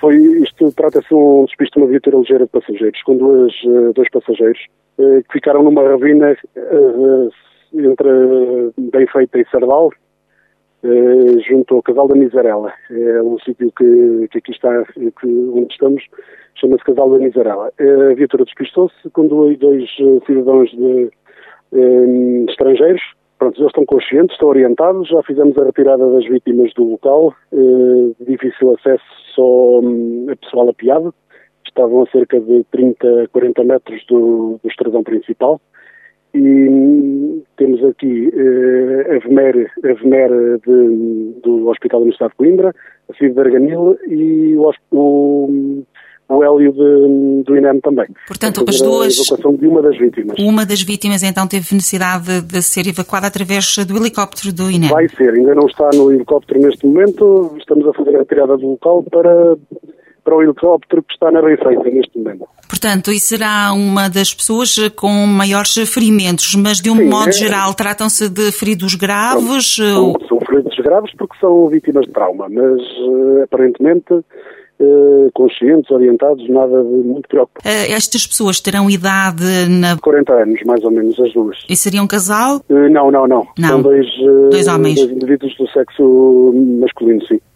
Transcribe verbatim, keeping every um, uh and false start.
foi, isto trata-se de um despiste de uma viatura ligeira de passageiros, com duas, dois passageiros que ficaram numa ravina entre Benfeita e Sardal, junto ao Casal da Miserela. É um sítio que, que aqui está, que, onde estamos, chama-se Casal da Miserela. A viatura despistou-se com dois, dois cidadãos de, um, estrangeiros. Pronto, eles estão conscientes, estão orientados, já fizemos a retirada das vítimas do local, uh, de difícil acesso só um, a pessoal apiado, estavam a cerca de trinta, quarenta metros do, do estradão principal, e um, temos aqui uh, a V M E R, a V M E R de, do Hospital da Universidade de Coimbra, a C I V de Arganil e o, o o Hélio de, do I N E M também. Portanto, as duas... A evacuação de uma das vítimas. Uma das vítimas, então, teve necessidade de ser evacuada através do helicóptero do I N E M? Vai ser, ainda não está no helicóptero neste momento, estamos a fazer a retirada do local para, para o helicóptero que está na Benfeita neste momento. Portanto, e será uma das pessoas com maiores ferimentos, mas de um Sim, modo é... geral, tratam-se de feridos graves? São, são feridos graves porque são vítimas de trauma, mas aparentemente... Uh, conscientes, orientados, nada de muito preocupante. Uh, estas pessoas terão idade na... quarenta anos, mais ou menos, as duas. E seria um casal? Uh, não, não, não, não. São dois, uh, dois homens. Dois indivíduos do sexo masculino, sim.